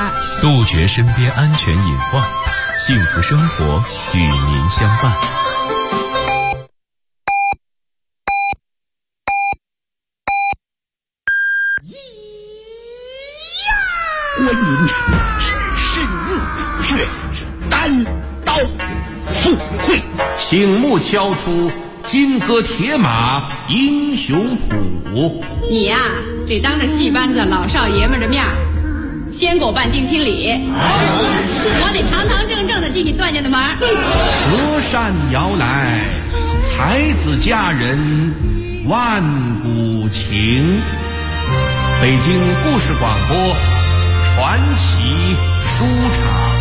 儿， 杜绝身边安全隐患，幸福生活与您相伴。 观音神入血，单刀赴会， 醒目敲出金戈铁马英雄谱。 你呀，得当着戏班子老少爷们的面先给我办定亲礼，我得堂堂正正的进你段家的门。 折扇摇来，才子佳人万古情。北京故事广播传奇书场。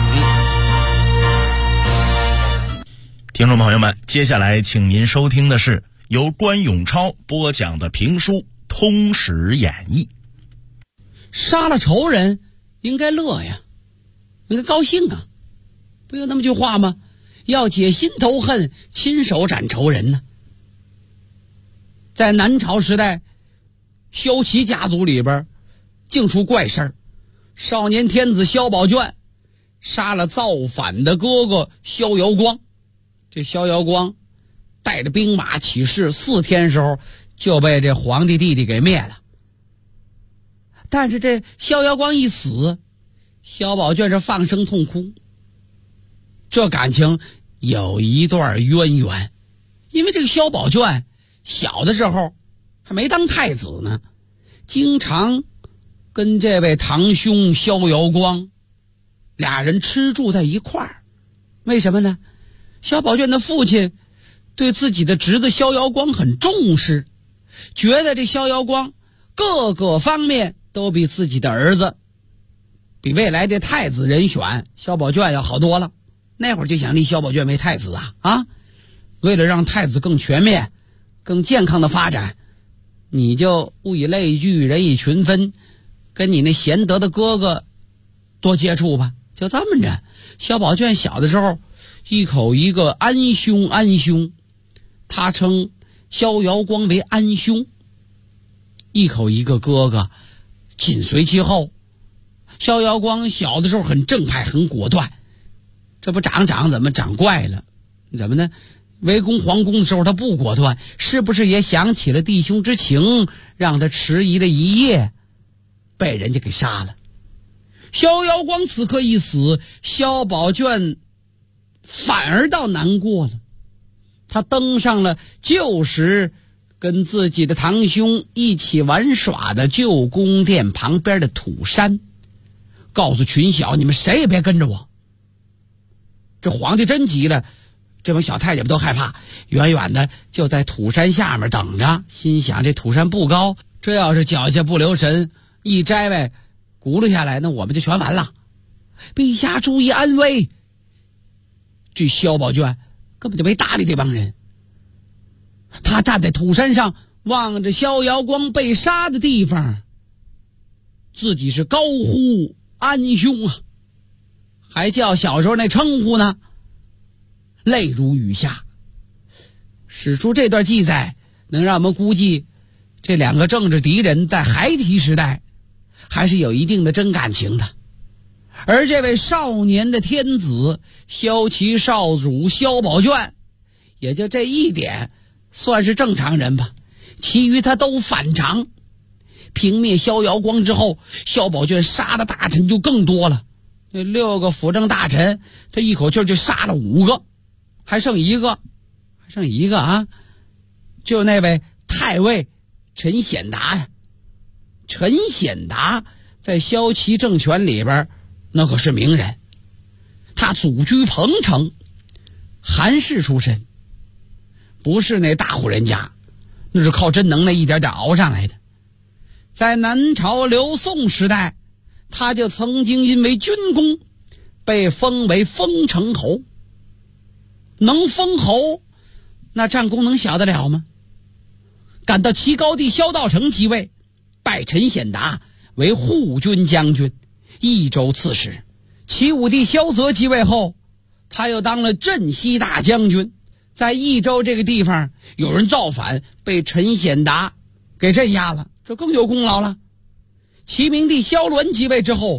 听众朋友们，接下来请您收听的是由关永超播讲的评书《通史演义》。 杀了仇人应该乐呀，应该高兴啊，不有那么句话吗？要解心头恨，亲手斩仇人呢。在南朝时代，萧齐家族里边竟出怪事儿，少年天子萧宝卷杀了造反的哥哥萧遥光。这萧遥光带着兵马起事，4天时候就被这皇帝弟弟给灭了。但是这萧遥光一死，萧宝卷是放声痛哭。这感情有一段渊源，因为这个萧宝卷小的时候还没当太子呢，经常跟这位堂兄萧遥光俩人吃住在一块儿。为什么呢？萧宝卷的父亲对自己的侄子萧遥光很重视，觉得这萧遥光各个方面都比自己的儿子，比未来的太子人选萧宝卷要好多了。那会儿就想立萧宝卷为太子啊！为了让太子更全面、更健康的发展，你就物以类聚，人以群分，跟你那贤德的哥哥多接触吧。就这么着，萧宝卷小的时候一口一个安兄安兄，他称萧遥光为安兄，一口一个哥哥紧随其后。萧遥光小的时候很正派很果断，这不长怎么长怪了？怎么呢？围攻皇宫的时候他不果断，是不是也想起了弟兄之情，让他迟疑了一夜，被人家给杀了。萧遥光此刻一死，萧宝卷反而倒难过了。他登上了旧时跟自己的堂兄一起玩耍的旧宫殿旁边的土山，告诉群小，你们谁也别跟着我。这皇帝真急了，这帮小太监们都害怕，远远的就在土山下面等着，心想这土山不高，这要是脚下不留神一摘呗，轱辘下来，那我们就全完了。陛下注意安危。这萧宝卷根本就没搭理这帮人，他站在土山上望着萧遥光被杀的地方，自己是高呼安兄啊，还叫小时候那称呼呢，泪如雨下。史书这段记载能让我们估计，这两个政治敌人在孩提时代还是有一定的真感情的。而这位少年的天子萧齐少主萧宝卷，也就这一点算是正常人吧，其余他都反常。平灭萧遥光之后，萧宝卷杀的大臣就更多了，这6个辅政大臣他一口气就杀了5个，还剩一个啊，就那位太尉陈显达呀。陈显达在萧齐政权里边那可是名人，他祖居彭城，韩氏出身，不是那大户人家，那是靠真能耐一点点熬上来的。在南朝刘宋时代，他就曾经因为军功被封为封城侯。能封侯，那战功能小得了吗？赶到齐高帝萧道成即位，拜陈显达为护军将军、益州刺史。齐武帝萧泽即位后，他又当了镇西大将军。在益州这个地方有人造反，被陈显达给镇压了，这更有功劳了。齐明帝萧鸾即位之后，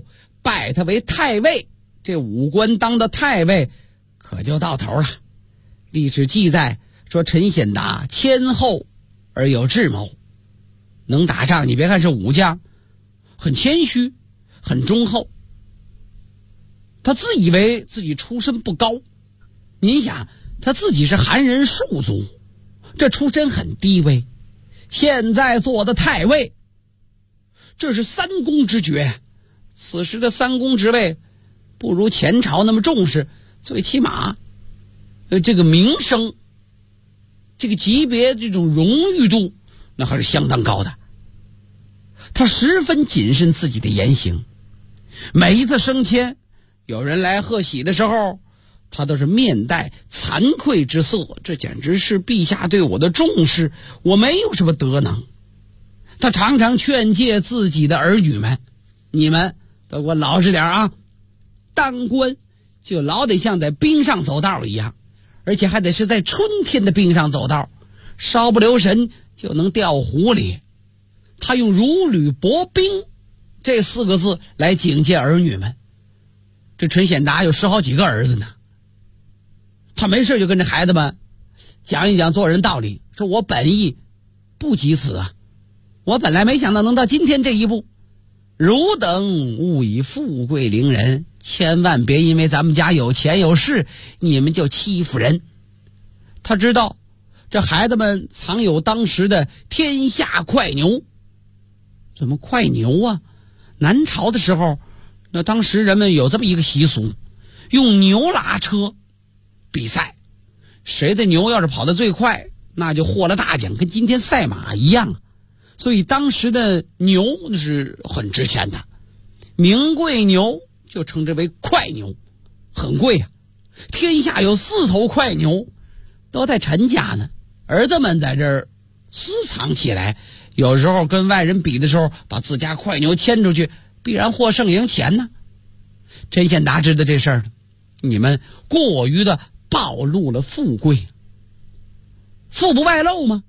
拜他为太尉。这武官当的太尉可就到头了。历史记载说陈显达谦厚而有智谋，能打仗，你别看是武将，很谦虚，很忠厚。他自以为自己出身不高，您想他自己是韩人庶族，这出身很低微，现在做的太尉，这是三公之爵。此时的三公之位不如前朝那么重视，最起码这个名声，这个级别，这种荣誉度那还是相当高的。他十分谨慎自己的言行，每一次升迁有人来贺喜的时候，他都是面带惭愧之色，这简直是陛下对我的重视，我没有什么德能。他常常劝诫自己的儿女们，你们都给我老实点啊，当官就老得像在冰上走道一样，而且还得是在春天的冰上走道，稍不留神就能掉湖里。他用如履薄冰这4个字来警戒儿女们。这陈显达有10好几个儿子呢，他没事就跟这孩子们讲一讲做人道理，说我本意不及此啊，我本来没想到能到今天这一步，汝等勿以富贵凌人，千万别因为咱们家有钱有势，你们就欺负人。他知道这孩子们藏有当时的天下快牛。怎么快牛啊？南朝的时候，那当时人们有这么一个习俗，用牛拉车比赛，谁的牛要是跑得最快，那就获了大奖，跟今天赛马一样。所以当时的牛那是很值钱的，名贵牛就称之为快牛，很贵啊。天下有4头快牛，都在陈家呢，儿子们在这儿私藏起来，有时候跟外人比的时候，把自家快牛牵出去，必然获胜赢钱呢。陈显达知道这事儿，你们过于的暴露了富贵，富不外露吗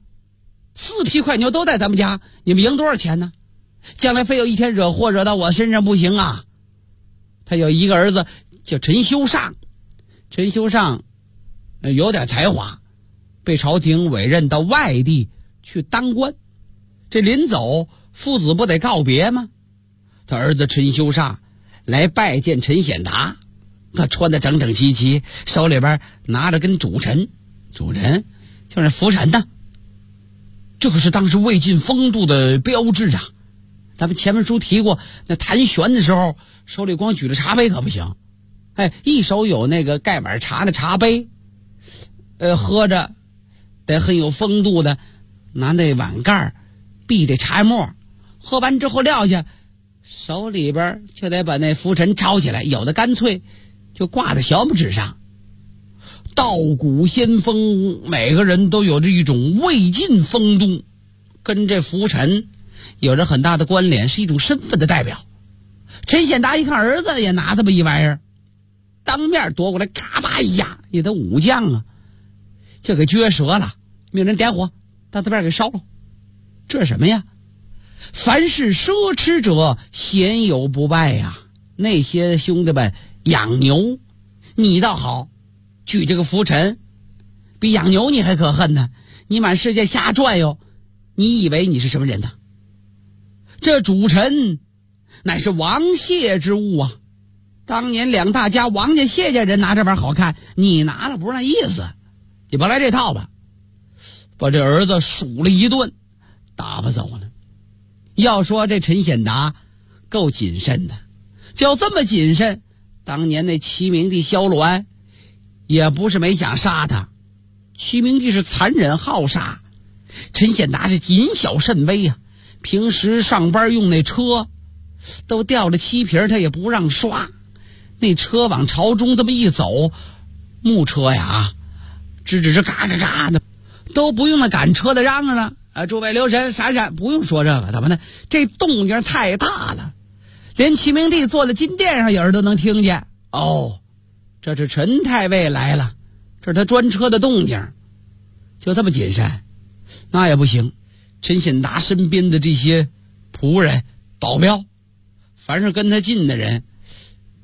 ？4匹快牛都在咱们家，你们赢多少钱呢？将来非有一天惹祸惹到我身上不行啊！他有一个儿子叫陈修上，陈修上有点才华，被朝廷委任到外地去当官。这临走，父子不得告别吗？他儿子陈修上来拜见陈显达，他穿得整整齐齐，手里边拿着根主尘，主尘就是拂尘呢。这可是当时魏晋风度的标志啊！咱们前面书提过，那谭玄的时候，手里光举着茶杯可不行，一手有那个盖碗茶的茶杯，喝着得很有风度的，拿那碗盖避这茶沫，喝完之后撂下，手里边就得把那拂尘抄起来，有的干脆就挂在小拇指上。道骨先锋，每个人都有着一种魏晋风度，跟这拂尘有着很大的关联，是一种身份的代表。陈显达一看儿子也拿这么一玩意儿，当面夺过来，咔吧一压，你的武将啊，就给撅折了，命人点火，到这边给烧了。这是什么呀？凡是奢侈者，鲜有不败呀。那些兄弟们养牛，你倒好，举这个拂尘，比养牛你还可恨呢。你满世界瞎转悠，你以为你是什么人呢？这主尘乃是王谢之物啊！当年2大家王家谢家人拿这玩意儿好看，你拿了不是那意思，你甭来这套吧。把这儿子数了一顿，打发走了。要说这陈显达够谨慎的，就这么谨慎，当年那齐明帝萧鸾也不是没想杀他。齐明帝是残忍好杀，陈显达是谨小慎微啊。平时上班用那车都掉了漆皮，他也不让刷。那车往朝中这么一走，木车呀，吱吱吱嘎嘎嘎的，都不用那赶车的嚷嚷了。诸位留神闪闪，不用说这个，怎么呢？这动静太大了，连齐明帝坐在金殿上有人都能听见。哦，这是陈太尉来了，这是他专车的动静，就这么谨慎，那也不行。陈显达身边的这些仆人保镖，凡是跟他近的人，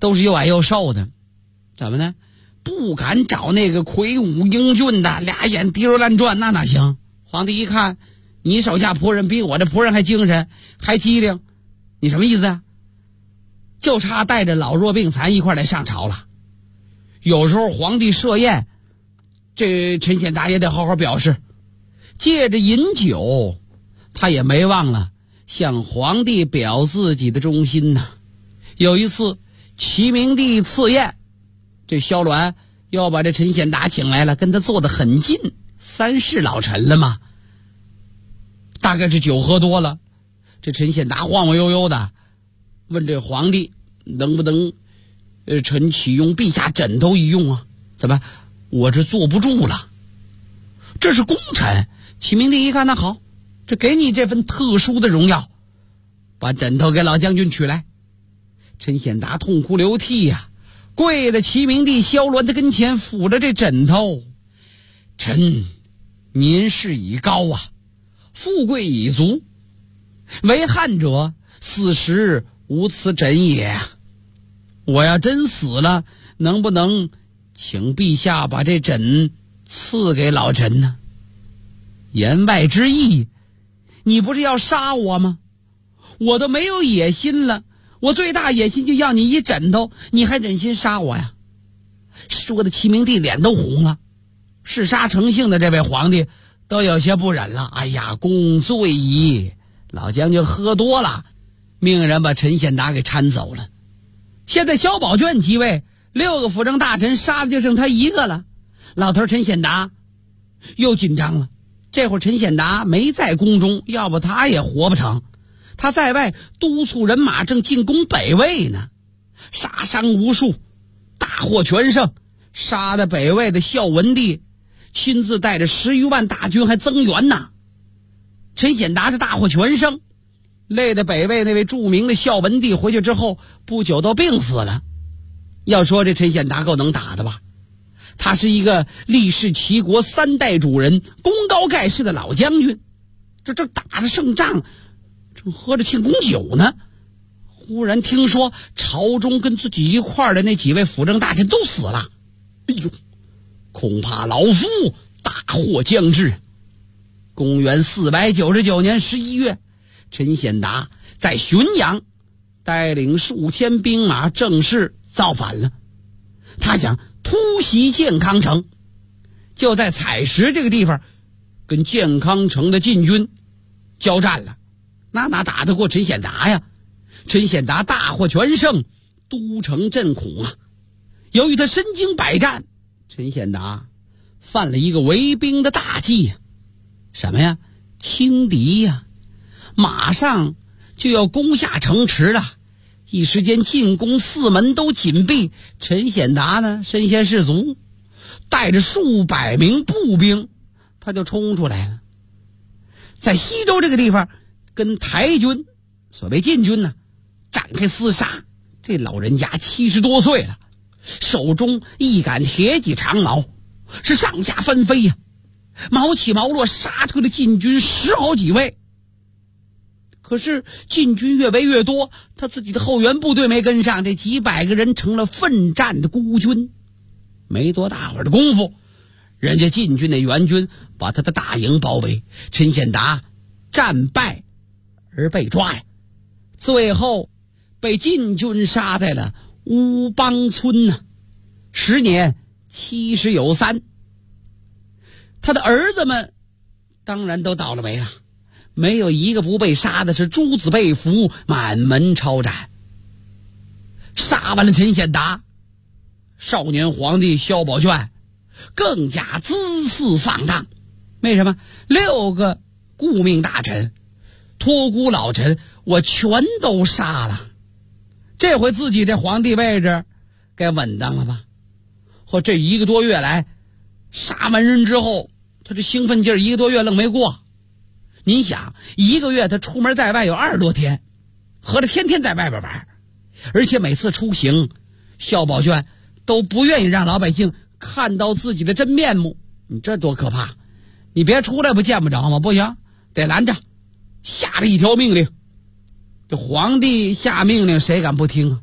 都是又矮又瘦的，怎么呢？不敢找那个魁梧英俊的，俩眼滴溜乱转，那哪行？皇帝一看，你手下仆人比我这仆人还精神，还机灵，你什么意思啊？就差带着老弱病残一块来上朝了。有时候皇帝设宴，这陈显达也得好好表示，借着饮酒，他也没忘了向皇帝表自己的忠心呐。有一次齐明帝赐宴，这萧鸾要把这陈显达请来了，跟他坐得很近，3世老臣了嘛。大概是酒喝多了，这陈显达晃晃悠悠的问这皇帝能不能臣启用陛下枕头一用啊？怎么我这坐不住了？这是功臣。齐明帝一看，那好，这给你这份特殊的荣耀，把枕头给老将军取来。陈显达痛哭流涕呀，跪在齐明帝萧鸾的跟前，抚着这枕头。臣年事已高啊，富贵已足，为汉者死时无此枕也啊！我要真死了，能不能请陛下把这枕赐给老臣呢？言外之意，你不是要杀我吗？我都没有野心了，我最大野心就要你一枕头，你还忍心杀我呀？说的齐明帝脸都红了，嗜杀成性的这位皇帝都有些不忍了。哎呀，公罪矣！老将军喝多了，命人把陈显达给搀走了。现在萧宝卷即位，6个辅政大臣杀的就剩他一个了。老头陈显达又紧张了。这会儿陈显达没在宫中，要不他也活不成。他在外督促人马正进攻北魏呢，杀伤无数，大获全胜，杀的北魏的孝文帝亲自带着10余万大军还增援呢。陈显达是大获全胜，累得北魏那位著名的孝文帝回去之后不久都病死了。要说这陈显达够能打的吧，他是一个历世齐国3代主人，功高盖世的老将军，这打着胜仗，正喝着庆功酒呢，忽然听说朝中跟自己一块儿的那几位辅政大臣都死了。哎呦，恐怕老夫大祸将至。公元499年11月，陈显达在浔阳带领数千兵马正式造反了。他想突袭建康城，就在采石这个地方跟建康城的禁军交战了。那哪打得过陈显达呀？陈显达大获全胜，都城震恐啊。由于他身经百战，陈显达犯了一个为兵的大忌呀。什么呀？轻敌呀！马上就要攻下城池了，一时间进攻4门都紧闭。陈显达呢，身先士卒，带着数百名步兵，他就冲出来了。在西周这个地方，跟台军，所谓禁军呢，展开厮杀。这老人家70多岁了，手中一杆铁戟长矛，是上下翻飞呀，矛起矛落，杀退了禁军10好几位。可是禁军越围越多，他自己的后援部队没跟上，这几百个人成了奋战的孤军。没多大会儿的功夫，人家禁军的援军把他的大营包围，陈显达战败而被抓呀，最后被禁军杀在了乌邦村呢，时年70有3。他的儿子们当然都倒了霉了，没有一个不被杀的，是诸子被俘，满门抄斩。杀完了陈显达，少年皇帝萧宝卷更加姿肆放荡。为什么？6个顾命大臣、托孤老臣，我全都杀了。这回自己这皇帝位置该稳当了吧？或这1个多月来，杀完人之后，他这兴奋劲儿1个多月愣没过。您想，1个月他出门在外有20多天，合着天天在外边玩，而且每次出行，萧宝卷都不愿意让老百姓看到自己的真面目。你这多可怕！你别出来不见不着吗？不行，得拦着。下了一条命令，这皇帝下命令谁敢不听啊？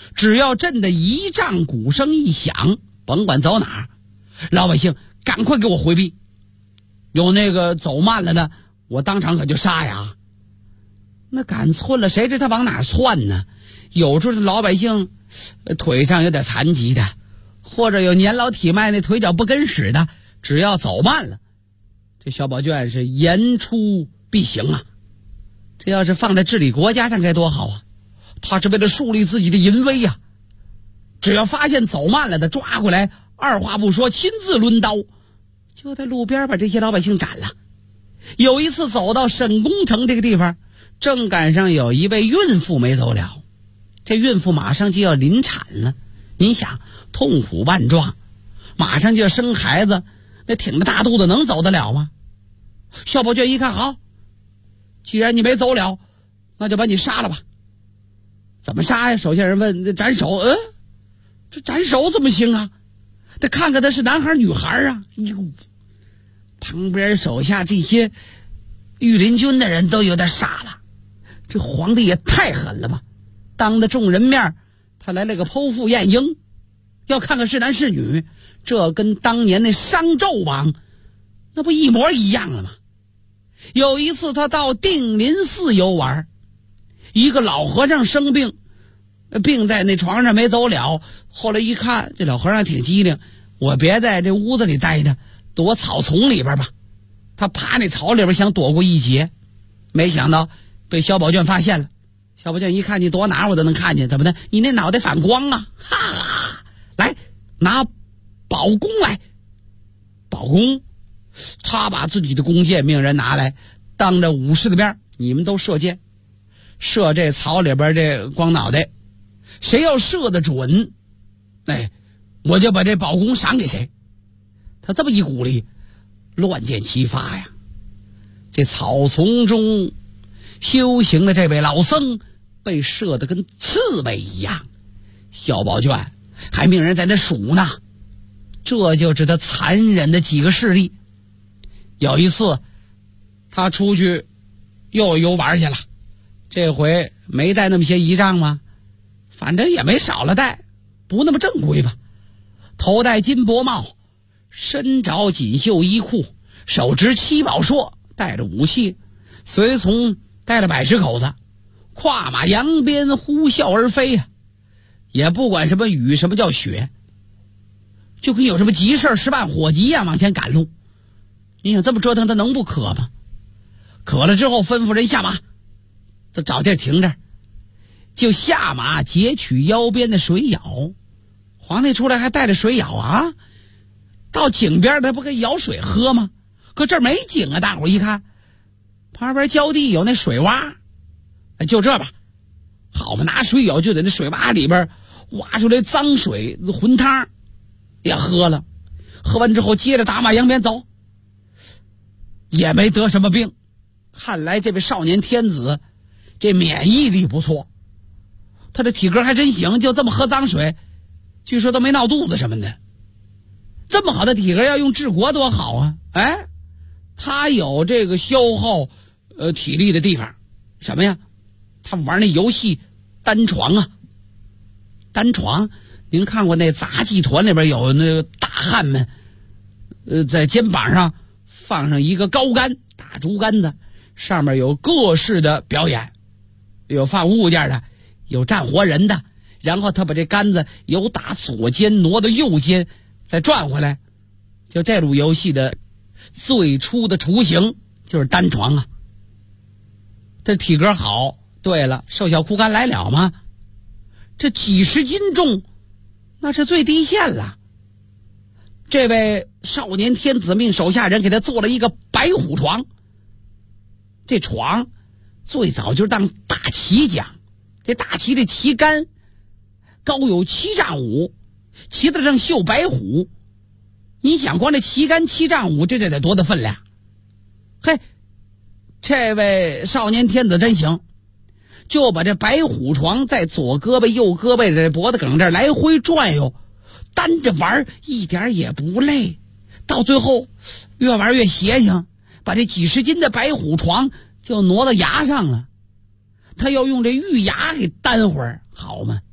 只要震得仪仗鼓声一响，甭管走哪儿，老百姓赶快给我回避。有那个走慢了的，我当场可就杀呀。那赶寸了，谁知他往哪儿窜呢？有时候老百姓腿上有点残疾的，或者有年老体迈那腿脚不跟使的，只要走慢了，这小宝卷是言出必行啊。这要是放在治理国家上该多好啊！他是为了树立自己的淫威呀。只要发现走慢了的，抓过来，二话不说，亲自抡刀，就在路边把这些老百姓斩了。有一次走到沈公城这个地方，正赶上有一位孕妇没走了，这孕妇马上就要临产了。您想，痛苦万状，马上就要生孩子，那挺着大肚子能走得了吗？小宝卷一看，好，既然你没走了，那就把你杀了吧。怎么杀呀？手下人问。这斩首。这斩首怎么行啊？得看看他是男孩女孩啊。哟，旁边手下这些御林军的人都有点傻了，这皇帝也太狠了吧！当着众人面，他来了个剖腹验婴，要看看是男是女，这跟当年那商纣王那不一模一样了吗？有一次他到定林寺游玩，一个老和尚生病，病在那床上没走了。后来一看，这老和尚挺机灵，我别在这屋子里待着，躲草丛里边吧。他爬那草里边想躲过一劫，没想到被小宝卷发现了。小宝卷一看，你躲哪儿我都能看见，怎么的？你那脑袋反光啊！哈哈，来拿宝弓来。宝弓，他把自己的弓箭命人拿来，当着武士的面，你们都射箭，射这草里边这光脑袋，谁要射得准，我就把这宝弓赏给谁。他这么一鼓励，乱箭齐发呀。这草丛中修行的这位老僧被射得跟刺猬一样，小宝卷还命人在那数呢。这就是他残忍的几个事例。有一次他出去又游玩去了，这回没带那么些仪仗吗？反正也没少了带，不那么正规吧。头戴金箔帽，身着锦绣衣裤，手执七宝槊，带着武器，随从带了100口子，跨马扬鞭，呼啸而飞啊！也不管什么雨，什么叫雪，就跟有什么急事10万火急啊，往前赶路。你想这么折腾，他能不渴吗？渴了之后吩咐人下马，他找地儿停着，就下马截取腰边的水舀。皇帝出来还带着水舀啊，到井边他不给舀水喝吗？可这儿没井啊，大伙一看旁边浇地有那水洼，就这吧，好嘛，拿水舀就在那水洼里边挖出来脏水浑汤也喝了，喝完之后接着打马扬鞭走，也没得什么病。看来这位少年天子这免疫力不错，他的体格还真行，就这么喝脏水，据说都没闹肚子什么的。这么好的体格要用治国多好啊！他有这个消耗体力的地方，什么呀？他玩那游戏单床啊。单床，您看过那杂技团里边有那个大汉们在肩膀上放上一个高杆，大竹竿子，上面有各式的表演，有放物件的，有站活人的，然后他把这杆子由打左肩挪到右肩，再转回来。就这路游戏的最初的雏形就是单床啊。这体格好，对了，瘦小枯干来了吗？这几十斤重，那是最低限了。这位少年天子命手下人给他做了一个白虎床。这床最早就是当大旗讲，这大旗的旗杆高有7丈5，旗子上绣白虎。你想光这旗杆7丈5，这得多大分量？嘿，这位少年天子真行，就把这白虎床在左胳膊右胳膊的脖子梗这儿来回转悠，单着玩一点也不累。到最后越玩越邪性，把这几十斤的白虎床就挪到牙上了。他要用这玉牙给担会儿，好嘛，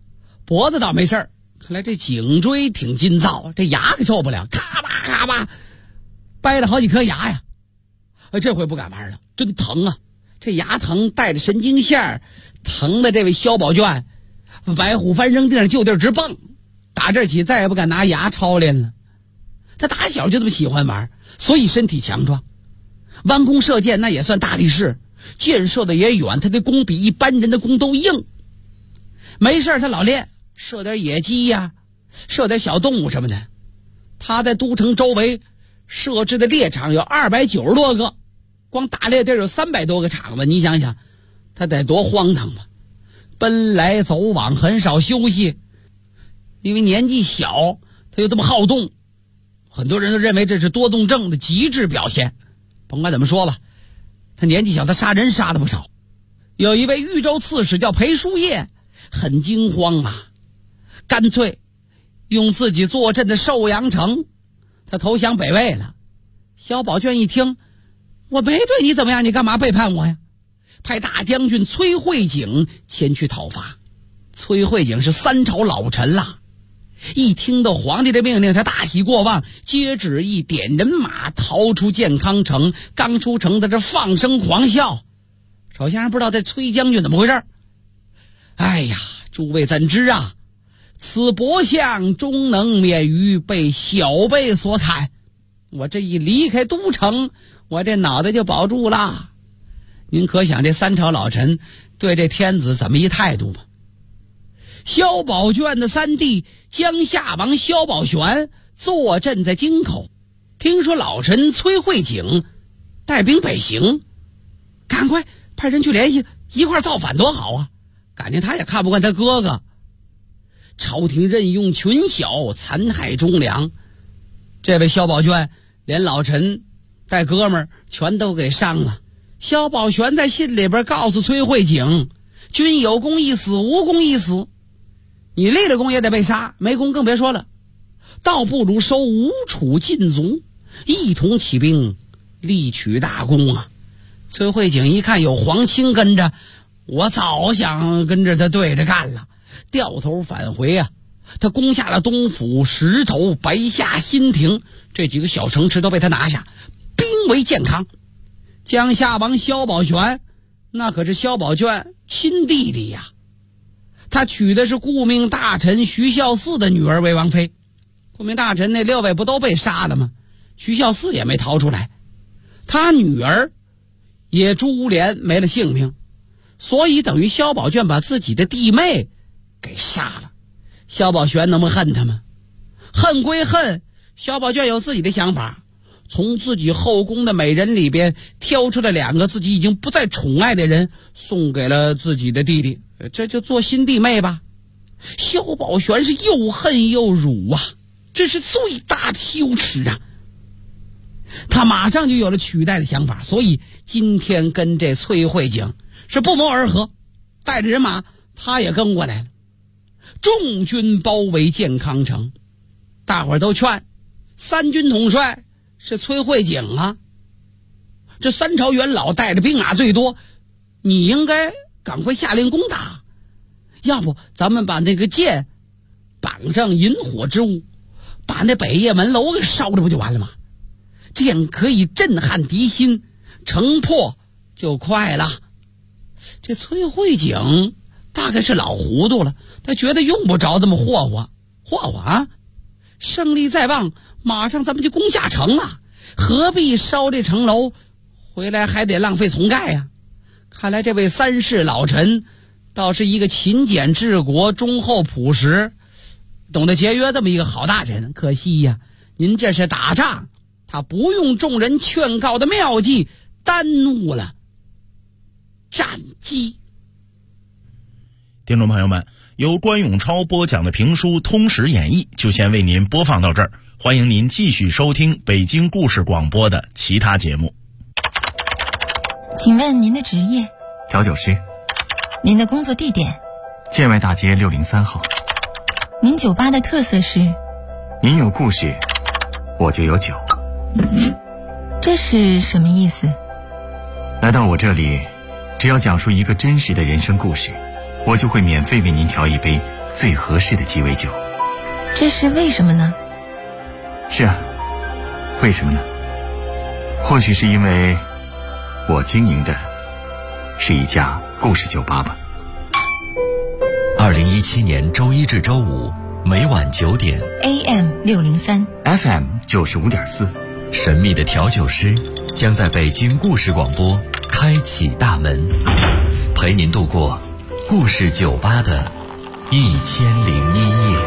脖子倒没事儿，看来这颈椎挺筋躁，这牙可受不了，咔吧咔吧掰了好几颗牙呀。这回不敢玩了，真疼啊！这牙疼带着神经线，疼的这位萧宝卷白虎翻扔地上就地直蹦，打这起再也不敢拿牙超练了。他打小就这么喜欢玩，所以身体强壮，弯弓射箭那也算大力士，箭射的也远，他的弓比一般人的弓都硬。没事他老练射点野鸡呀，射点小动物什么的。他在都城周围设置的猎场有290多个，光打猎地有300多个场子，你想想他得多荒唐吧。奔来走往很少休息，因为年纪小他又这么好动，很多人都认为这是多动症的极致表现。甭管怎么说吧，他年纪小，他杀人杀了不少。有一位豫州刺史叫裴叔业，很惊慌啊，干脆用自己坐镇的寿阳城，他投降北魏了。萧宝卷一听，我没对你怎么样，你干嘛背叛我呀？派大将军崔慧景前去讨伐。崔慧景是3朝老臣了，一听到皇帝的命令，他大喜过望，接旨意点人马逃出建康城。刚出城，他这放声狂笑。首先不知道这崔将军怎么回事。哎呀，诸位怎知啊？此伯相终能免于被小辈所砍。我这一离开都城，我这脑袋就保住了。您可想这3朝老臣对这天子怎么一态度吧？萧宝卷的3弟江夏王萧宝玄坐镇在京口，听说老臣崔慧景带兵北行，赶快派人去联系，一块造反多好啊！感情他也看不惯他哥哥。朝廷任用群小，残害忠良，这位萧宝卷连老臣带哥们儿全都给伤了。萧宝玄在信里边告诉崔慧景，君有功一死，无功一死，你立了功也得被杀，没功更别说了，倒不如收吴楚禁卒，一同起兵力取大功啊！崔慧景一看有皇亲跟着，我早想跟着他对着干了，掉头返回啊！他攻下了东府、石头、白下、新亭这几个小城池都被他拿下，兵围建康。江夏王萧宝玄那可是萧宝卷亲弟弟呀，他娶的是顾命大臣徐孝嗣的女儿为王妃。顾命大臣那6位不都被杀了吗？徐孝嗣也没逃出来，他女儿也株连没了性命，所以等于萧宝卷把自己的弟妹给杀了。萧宝玄能不恨他吗？恨归恨，萧宝卷有自己的想法，从自己后宫的美人里边挑出了2个自己已经不再宠爱的人，送给了自己的弟弟，这就做新弟妹吧。萧宝玄是又恨又辱啊，这是最大的羞耻啊！他马上就有了取代的想法，所以今天跟这崔慧景是不谋而合，带着人马他也跟过来了。众军包围建康城，大伙儿都劝3军统帅是崔慧景啊，这3朝元老带着兵马最多，你应该赶快下令攻打，要不咱们把那个箭绑上引火之物，把那北邺门楼给烧了不就完了吗？这样可以震撼敌心，城破就快了。这崔慧景大概是老糊涂了，他觉得用不着这么霍霍啊！胜利在望，马上咱们就攻下城了，何必烧这城楼，回来还得浪费重盖呀？看来这位3世老臣倒是一个勤俭治国、忠厚朴实、懂得节约这么一个好大臣。可惜呀，您这是打仗，他不用众人劝告的妙计，耽误了战机。 听众朋友们，由关永超播讲的评书《通史演义》就先为您播放到这儿，欢迎您继续收听北京故事广播的其他节目。 请问您的职业？ 调酒师。 您的工作地点？ 建外大街603号。 您酒吧的特色是？ 您有故事，我就有酒。 这是什么意思？ 来到我这里，只要讲述一个真实的人生故事，我就会免费为您调一杯最合适的鸡尾酒。 这是为什么呢？ 是啊，为什么呢？或许是因为我经营的是一家故事酒吧吧。 2017年周一至周五每晚9点 AM 603 FM 95.4， 神秘的调酒师将在北京故事广播开启大门，陪您度过故事酒吧的1001夜。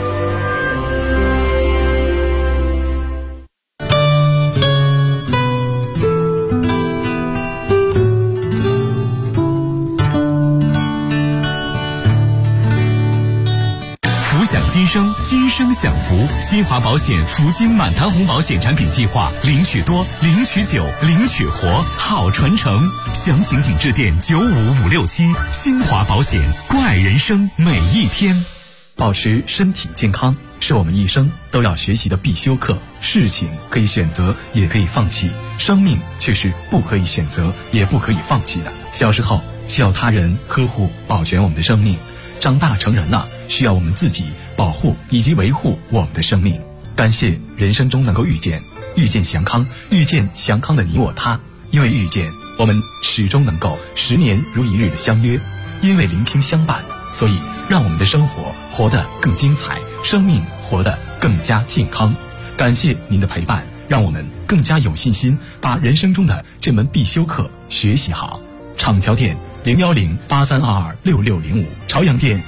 享今生，今生享福。新华保险福金满堂红保险产品计划，领取多，领取久，领取活，好传承。详情请致电95567。新华保险，关爱人生每一天。 保持身体健康是我们一生都要学习的必修课。事情可以选择，也可以放弃，生命却是不可以选择，也不可以放弃的。小时候需要他人呵护保全我们的生命，长大成人了，需要我们自己保护以及维护我们的生命。感谢人生中能够遇见祥康，遇见祥康的你我他。因为遇见，我们始终能够10年如一日的相约；因为聆听相伴，所以让我们的生活活得更精彩，生命活得更加健康。感谢您的陪伴，让我们更加有信心把人生中的这门必修课学习好。厂桥店01083226605，朝阳店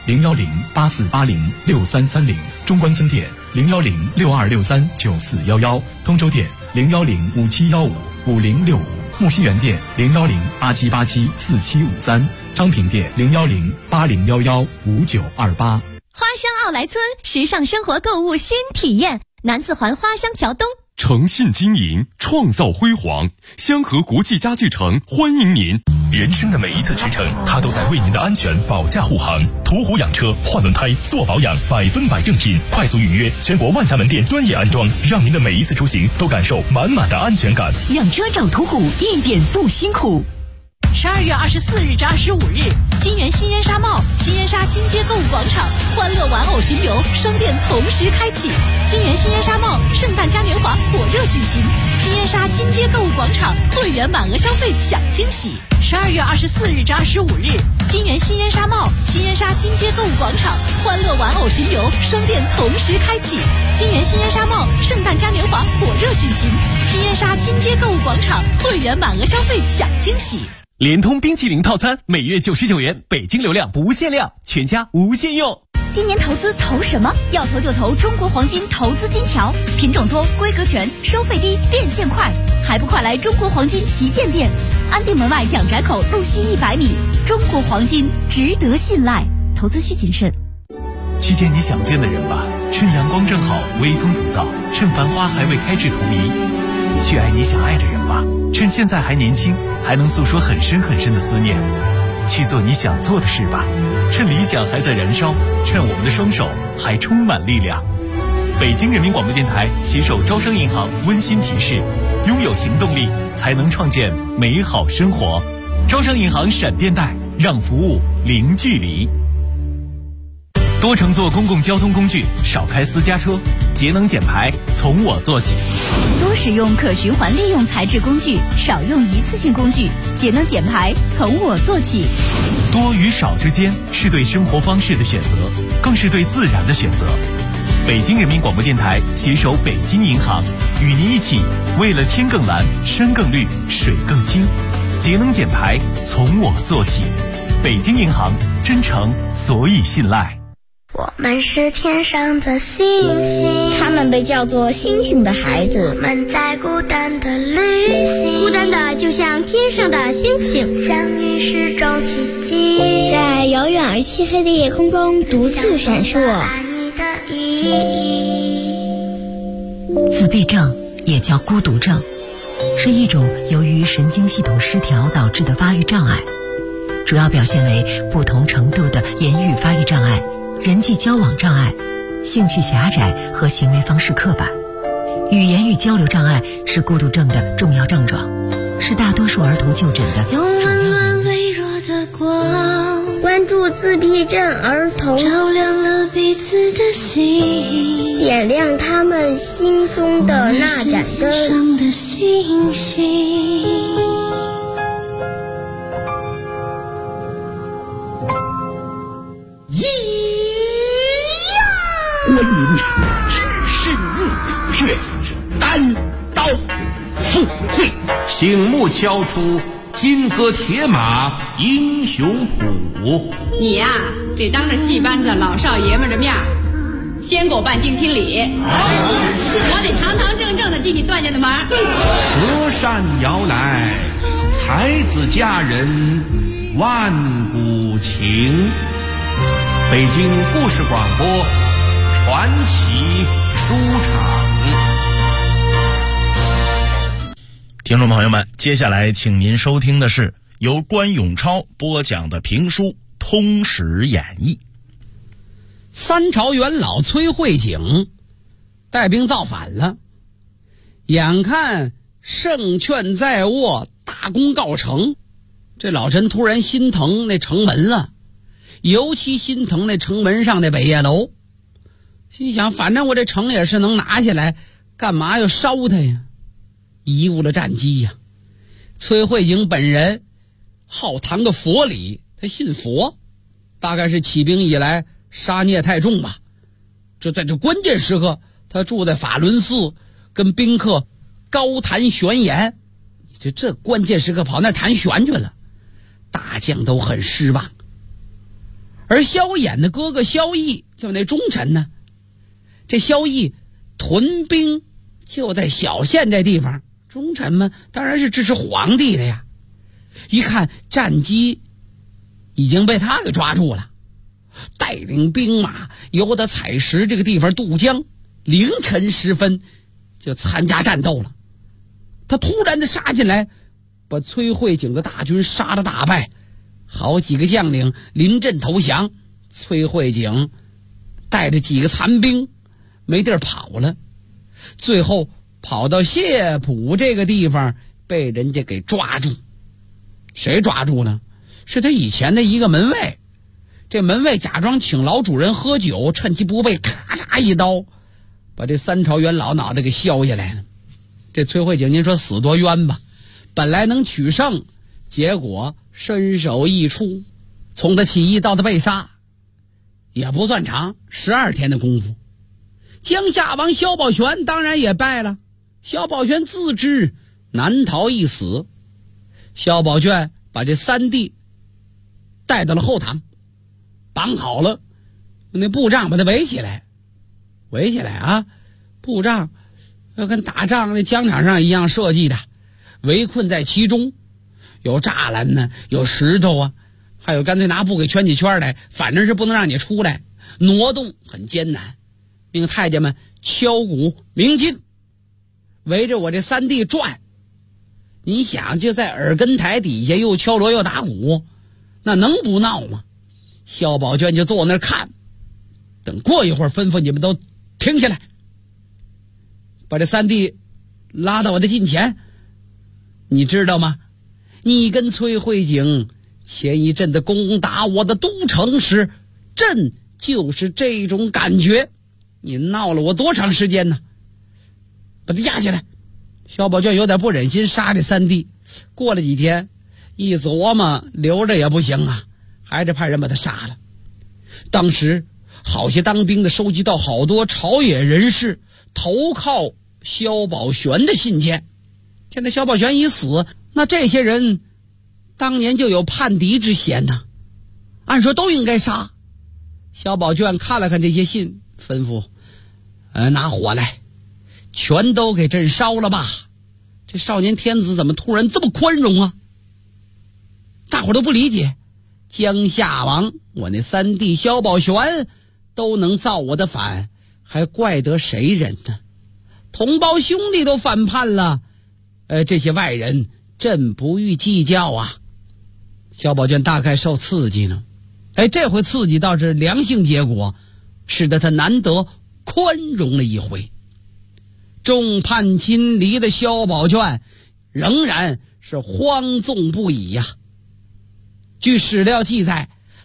01084806330，中关村店01062639411，通州店01057155065，木樨园店01087874753，昌平店01080115928。 花乡奥莱村，时尚生活购物新体验，南四环花乡桥东。 诚信经营，创造辉煌，香河国际家具城欢迎您。人生的每一次驰骋，它都在为您的安全保驾护航。途虎养车换轮胎做保养，100%正品，快速预约，全国万家门店专业安装，让您的每一次出行都感受满满的安全感。 养车找途虎一点不辛苦。12月24日至25日，金源新烟纱帽、新烟纱金街购物广场欢乐玩偶巡游双店同时开启。金源新烟纱帽圣诞嘉年华火热举行，新烟纱金街购物广场会员满额消费享惊喜。12月24日至25日，金源新烟纱帽、新烟纱金街购物广场欢乐玩偶巡游双店同时开启。金源新烟纱帽圣诞嘉年华火热举行，新烟纱金街购物广场会员满额消费享惊喜。 联通冰淇淋套餐每月99元，北京流量不限量，全家无限用。 今年投资投什么？要投就投中国黄金投资金条，品种多，规格全，收费低，变现快，还不快来中国黄金旗舰店，安定门外蒋宅口路西100米。中国黄金值得信赖，投资需谨慎。 去见你想见的人吧，趁阳光正好，微风不燥，趁繁花还未开至荼蘼。去爱你想爱的人吧，趁现在还年轻，还能诉说很深很深的思念。去做你想做的事吧，趁理想还在燃烧，趁我们的双手还充满力量。北京人民广播电台携手招商银行温馨提示：拥有行动力，才能创建美好生活。招商银行闪电贷，让服务零距离。多乘坐公共交通工具，少开私家车，节能减排从我做起。 多使用可循环利用材质工具，少用一次性工具，节能减排从我做起。 多与少之间是对生活方式的选择，更是对自然的选择。北京人民广播电台携手北京银行，与您一起为了天更蓝、山更绿、水更清，节能减排从我做起。北京银行，真诚所以信赖。 我们是天上的星星， 他们被叫做星星的孩子。 我们在孤单的旅行， 孤单的就像天上的星星， 相遇是种奇迹， 在遥远而漆黑的夜空中独自闪烁。 爱你的意义。 自闭症也叫孤独症，是一种由于神经系统失调导致的发育障碍，主要表现为不同程度的言语发育障碍、人际交往障碍、兴趣狭窄和行为方式刻板。语言与交流障碍是孤独症的重要症状，是大多数儿童就诊的主要原因。 温暖微弱的光， 关注助自闭症儿童， 照亮了彼此的心， 点亮他们心中的那盏灯。 上的星星， 观音知世日月，单刀赴会， 醒目敲出金戈铁马英雄谱。 你呀，得当着戏班子老少爷们的面先给我办定亲礼，我得堂堂正正的进你段家的门。 隔山遥来，才子佳人万古情。北京故事广播传奇书场。 听众朋友们，接下来请您收听的是由关永超播讲的评书《通史演义》。 三朝元老崔慧景带兵造反了，眼看胜券在握，大功告成，这老臣突然心疼那城门了，尤其心疼那城门上的北叶楼，心想反正我这城也是能拿下来，干嘛要烧它呀？贻误了战机呀！崔慧景本人好谈个佛理，他信佛，大概是起兵以来杀孽太重吧。这在这关键时刻，他住在法轮寺，跟宾客高谈玄言。这关键时刻跑那谈玄去了，大将都很失望。而萧衍的哥哥萧绎，就那忠臣呢，这萧绎屯兵就在小县这地方，忠臣们当然是支持皇帝的呀。一看战机已经被他给抓住了，带领兵马由得采石这个地方渡江，凌晨时分就参加战斗了。他突然的杀进来，把崔慧景的大军杀得大败，好几个将领临阵投降。崔慧景带着几个残兵没地儿跑了，最后跑到谢浦这个地方被人家给抓住。谁抓住呢？是他以前的一个门卫。这门卫假装请老主人喝酒，趁其不备，咔嚓一刀把这三朝元老脑袋给削下来了。这崔慧景您说死多冤吧，本来能取胜，结果身首异处。从他起义到他被杀也不算长，12天的功夫。江夏王萧宝玄当然也败了，萧宝玄自知难逃一死。萧宝卷把这三弟带到了后堂，绑好了，那布帐把他围起来啊！布帐要跟打仗那疆场上一样设计的，围困在其中，有栅栏呢，有石头啊，还有干脆拿布给圈起圈来，反正是不能让你出来，挪动很艰难。命太监们敲鼓鸣金，围着我这三弟转。你想就在耳根台底下又敲锣又打鼓，那能不闹吗？萧宝卷就坐那儿看，等过一会儿吩咐你们都停下来，把这三弟拉到我的近前。你知道吗？你跟崔慧景前一阵的攻打我的都城时，朕就是这种感觉。你闹了我多长时间呢？把他压起来。萧宝卷有点不忍心杀这三弟，过了几天一琢磨，留着也不行啊，还是派人把他杀了。当时好些当兵的收集到好多朝野人士投靠萧宝玄的信件。现在萧宝玄已死，那这些人当年就有叛敌之嫌呢，按说都应该杀。萧宝卷看了看这些信，吩咐拿火来，全都给朕烧了吧。这少年天子怎么突然这么宽容啊？大伙都不理解，江夏王我那三弟萧宝玄都能造我的反，还怪得谁人呢？同胞兄弟都反叛了，这些外人朕不予计较啊。萧宝卷大概受刺激呢，这回刺激倒是良性结果，使得他难得宽容了一回。众叛亲离的萧宝卷仍然是惶纵不已呀。据史料记载，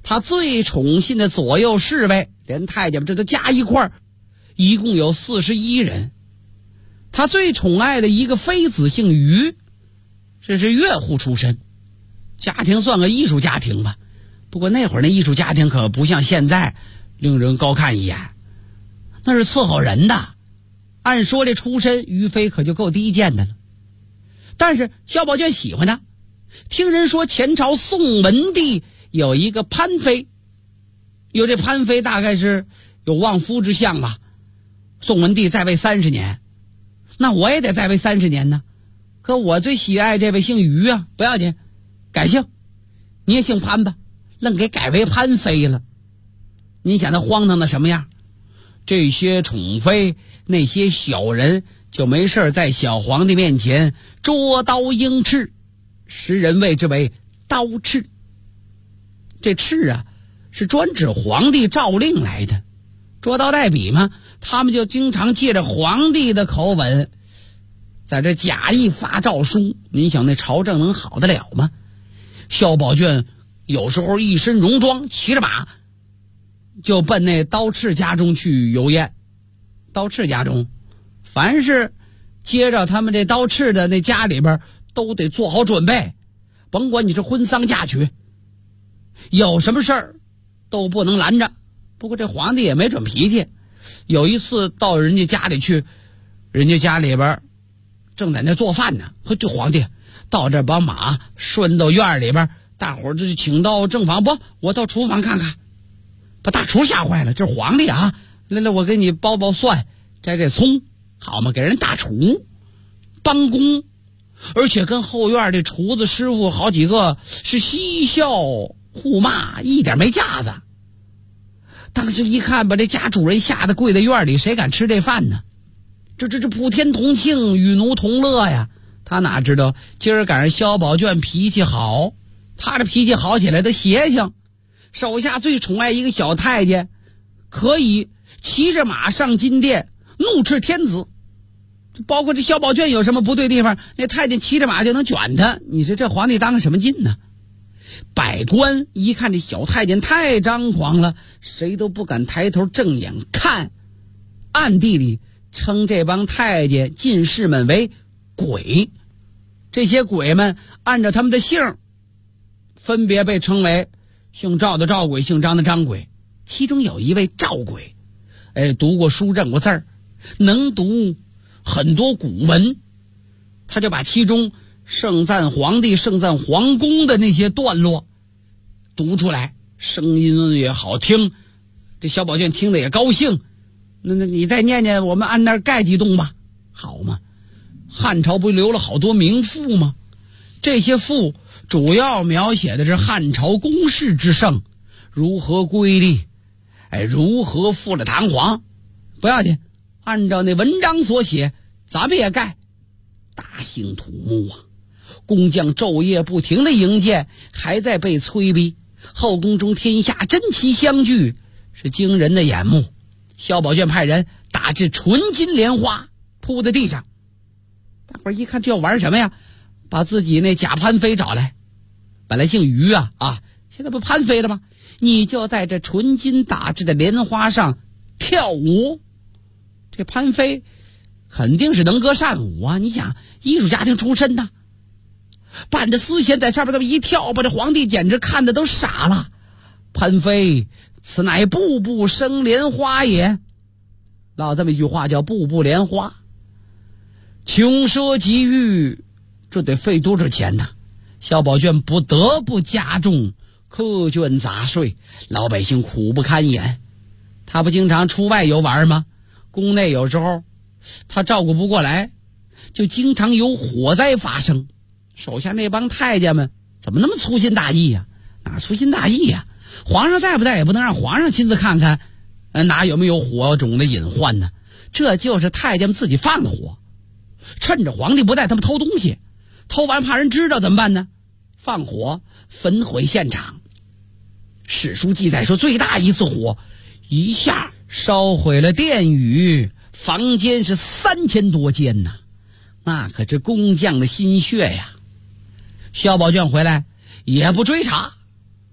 他最宠信的左右侍卫，连太监们这都加一块儿，一共有41人。他最宠爱的一个妃子姓于，这是乐户出身，家庭算个艺术家庭吧。不过那会儿那艺术家庭可不像现在令人高看一眼，那是伺候人的。按说这出身于妃可就够低贱的了。但是萧宝卷喜欢他，听人说前朝宋文帝有一个潘妃，有这潘妃大概是有望夫之相吧。宋文帝在位30年，那我也得在位30年呢。可我最喜爱这位姓于啊，不要紧，改姓，你也姓潘吧，愣给改为潘妃了。你想他荒唐的什么样？这些宠妃那些小人就没事在小皇帝面前捉刀鹰翅，时人谓之为刀翅。这翅啊是专指皇帝诏令来的，捉刀代笔嘛，他们就经常借着皇帝的口吻在这假意发诏书。您想那朝政能好得了吗？萧宝卷有时候一身戎装，骑着马就奔那刀翅家中去游宴。刀翅家中凡是接着他们这刀翅的那家里边都得做好准备，甭管你是婚丧嫁娶，有什么事儿都不能拦着。不过这皇帝也没准脾气，有一次到人家家里去，人家家里边正在那做饭呢，这皇帝到这把马顺到院里边，大伙儿就请到正房，不，我到厨房看看。把大厨吓坏了，这是皇帝啊，来我给你剥蒜，摘这葱，好嘛，给人大厨帮工，而且跟后院这厨子师傅好几个是嬉笑互骂，一点没架子。当时一看，把这家主人吓得跪在院里，谁敢吃这饭呢？这普天同庆，与奴同乐呀！他哪知道今儿赶上萧宝卷脾气好，他这脾气好起来的邪性。手下最宠爱一个小太监，可以骑着马上金殿，怒斥天子。包括这萧宝卷有什么不对地方，那太监骑着马就能卷他。你说这皇帝当个什么劲呢？百官一看这小太监太张狂了，谁都不敢抬头正眼看，暗地里称这帮太监进士们为鬼。这些鬼们按照他们的姓分别被称为姓赵的赵鬼，姓张的张鬼。其中有一位赵鬼，读过书，认过字儿，能读很多古文，他就把其中盛赞皇帝、盛赞皇宫的那些段落读出来，声音也好听，这萧宝卷听得也高兴。那你再念念，我们按那儿盖几栋吧，好吗？汉朝不留了好多名赋吗？这些赋主要描写的是汉朝公室之盛，如何瑰丽，如何富丽堂皇。不要紧，按照那文章所写，咱们也盖。大兴土木啊，工匠昼夜不停的营建，还在被催逼。后宫中天下珍奇相聚，是惊人的眼目。萧宝卷派人打制纯金莲花，铺在地上。大伙儿一看这要玩什么呀？把自己那假潘妃找来，本来姓于啊，现在不潘妃了吗？你就在这纯金打制的莲花上跳舞。这潘妃肯定是能歌善舞啊，你想艺术家庭出身的，伴着丝弦在上面这么一跳，把这皇帝简直看得都傻了。潘妃此乃步步生莲花也，老这么一句话叫步步莲花。穷奢极欲，这得费多少钱呢？萧宝卷不得不加重苛捐杂税，老百姓苦不堪言。他不经常出外游玩吗？宫内有时候他照顾不过来，就经常有火灾发生。手下那帮太监们怎么那么粗心大意呀？哪粗心大意呀？皇上在不在也不能让皇上亲自看看，哪有没有火种的隐患呢？这就是太监们自己放的火，趁着皇帝不在，他们偷东西，偷完怕人知道怎么办呢？放火焚毁现场。史书记载说，最大一次火一下烧毁了殿宇，房间是3000多间呐，那可是工匠的心血呀。萧宝卷回来也不追查，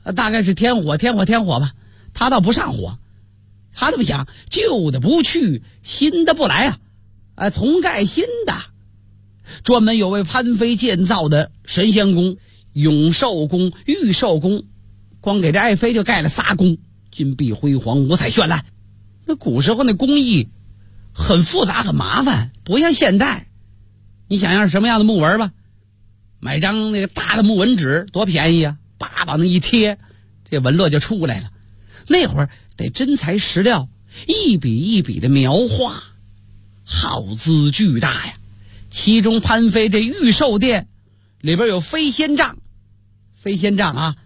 大概是天火吧。他倒不上火，他这么想，旧的不去，新的不来啊，重盖新的。专门有为潘妃建造的神仙宫、永寿宫、玉寿宫，光给这爱妃就盖了3宫，金碧辉煌，五彩绚烂。那古时候那工艺很复杂很麻烦，不像现代。你想想什么样的木纹吧，买张那个大的木纹纸多便宜啊，叭往那一贴，这纹络就出来了。那会儿得真材实料，一笔一笔的描画，耗资巨大呀。其中潘妃这玉寿殿里边有飞仙帐啊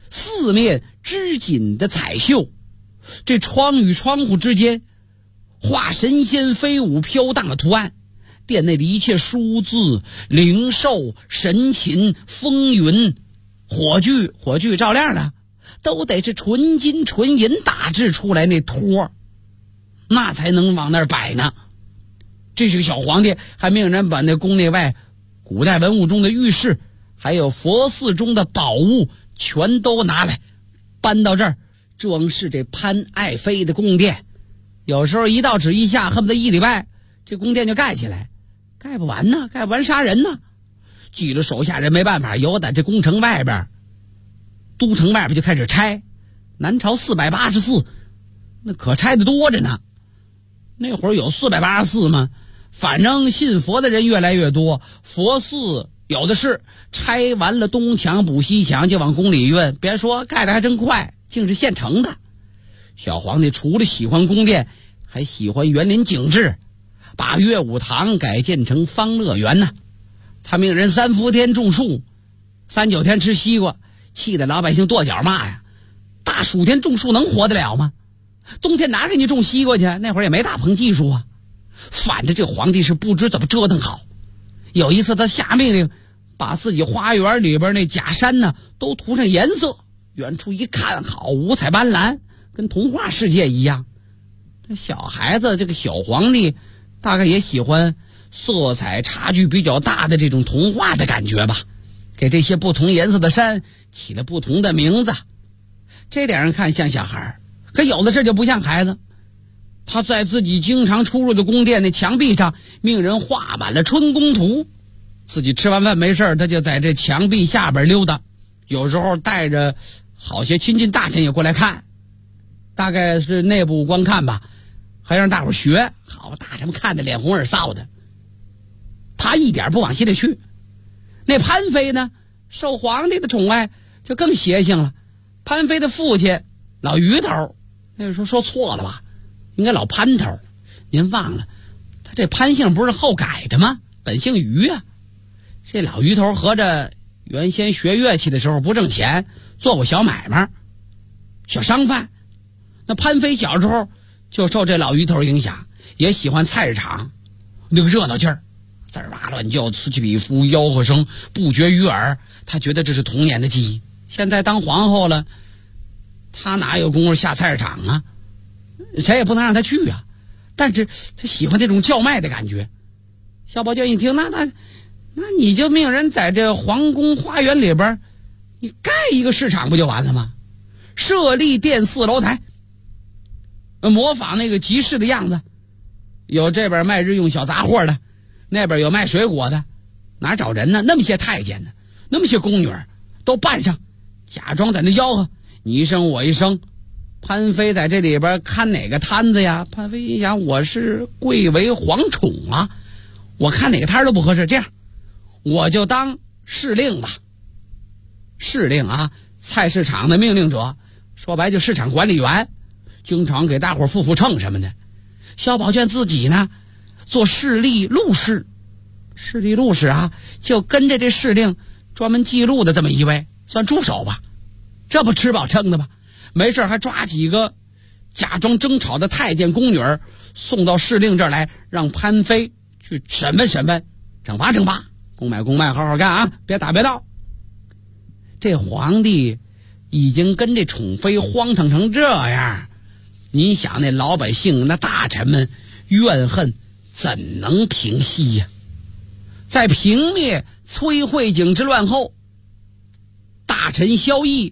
，4面织锦的彩绣，这窗与窗户之间画神仙飞舞飘荡的图案。殿内的一切书字、灵兽、神禽、风云、火炬照亮的，都得是纯金纯银打制出来那托，那才能往那儿摆呢。这是个小皇帝，还命人把那宫内外古代文物中的玉饰，还有佛寺中的宝物全都拿来搬到这儿，装饰这潘爱妃的宫殿。有时候一道旨意下，恨不得1礼拜这宫殿就盖起来，盖不完呢，盖不完杀人呢。记了手下人没办法，有在这宫城外边、都城外边就开始拆。南朝484，那可拆的多着呢。那会儿有484吗？反正信佛的人越来越多，佛寺有的是，拆完了东墙补西墙就往宫里运。别说盖得还真快，竟是现成的。小皇帝除了喜欢宫殿，还喜欢园林景致，把乐舞堂改建成方乐园呢。他命人3伏天种树，3、9天吃西瓜，气得老百姓跺脚骂呀。大暑天种树能活得了吗？冬天哪给你种西瓜去？那会儿也没大棚技术啊。反正这皇帝是不知怎么折腾好。有一次他下命令，把自己花园里边那假山呢都涂上颜色，远处一看，好五彩斑斓，跟童话世界一样。这小孩子，这个小皇帝大概也喜欢色彩差距比较大的这种童话的感觉吧，给这些不同颜色的山起了不同的名字。这点人看像小孩，可有的事就不像孩子。他在自己经常出入的宫殿那墙壁上命人画满了春宫图，自己吃完饭没事他就在这墙壁下边溜达，有时候带着好些亲近大臣也过来看，大概是内部观看吧，还让大伙学。好，大臣们看得脸红耳臊的，他一点不往心里去。那潘妃呢，受皇帝的宠爱就更邪性了。潘妃的父亲老于头，那个时候说错了吧，应该老潘头，您忘了，他这潘姓不是后改的吗？本姓于啊。这老于头合着原先学乐器的时候不挣钱，做过小买卖，小商贩。那潘妃小时候就受这老于头影响，也喜欢菜市场那个热闹劲儿，滋儿哇乱叫，此起彼伏，吆喝声不绝于耳。他觉得这是童年的记忆。现在当皇后了，他哪有功夫下菜市场啊？谁也不能让他去啊。但是他喜欢这种叫卖的感觉。萧宝卷一听，那你就命人在这皇宫花园里边，你盖一个市场不就完了吗？设立殿4楼台，模仿那个集市的样子，有这边卖日用小杂货的，那边有卖水果的，哪找人呢？那么些太监呢，那么些宫女都扮上，假装在那吆喝，你一声我一声。潘妃在这里边看哪个摊子呀？潘妃一想，我是贵为皇宠啊，我看哪个摊都不合适，这样我就当市令吧。市令啊，菜市场的命令者，说白就市场管理员，经常给大伙付秤什么的。萧宝卷自己呢做市吏录事，市吏录事啊，就跟着这市令专门记录的这么一位，算助手吧。这不吃饱撑的吧？没事还抓几个假装争吵的太监宫女送到市令这儿来，让潘妃去审问审问，整罚整罚，公买公卖，好好干啊，别打别闹。这皇帝已经跟这宠妃荒唐成这样，你想那老百姓那大臣们怨恨怎能平息呀？在平灭崔慧景之乱后，大臣萧绎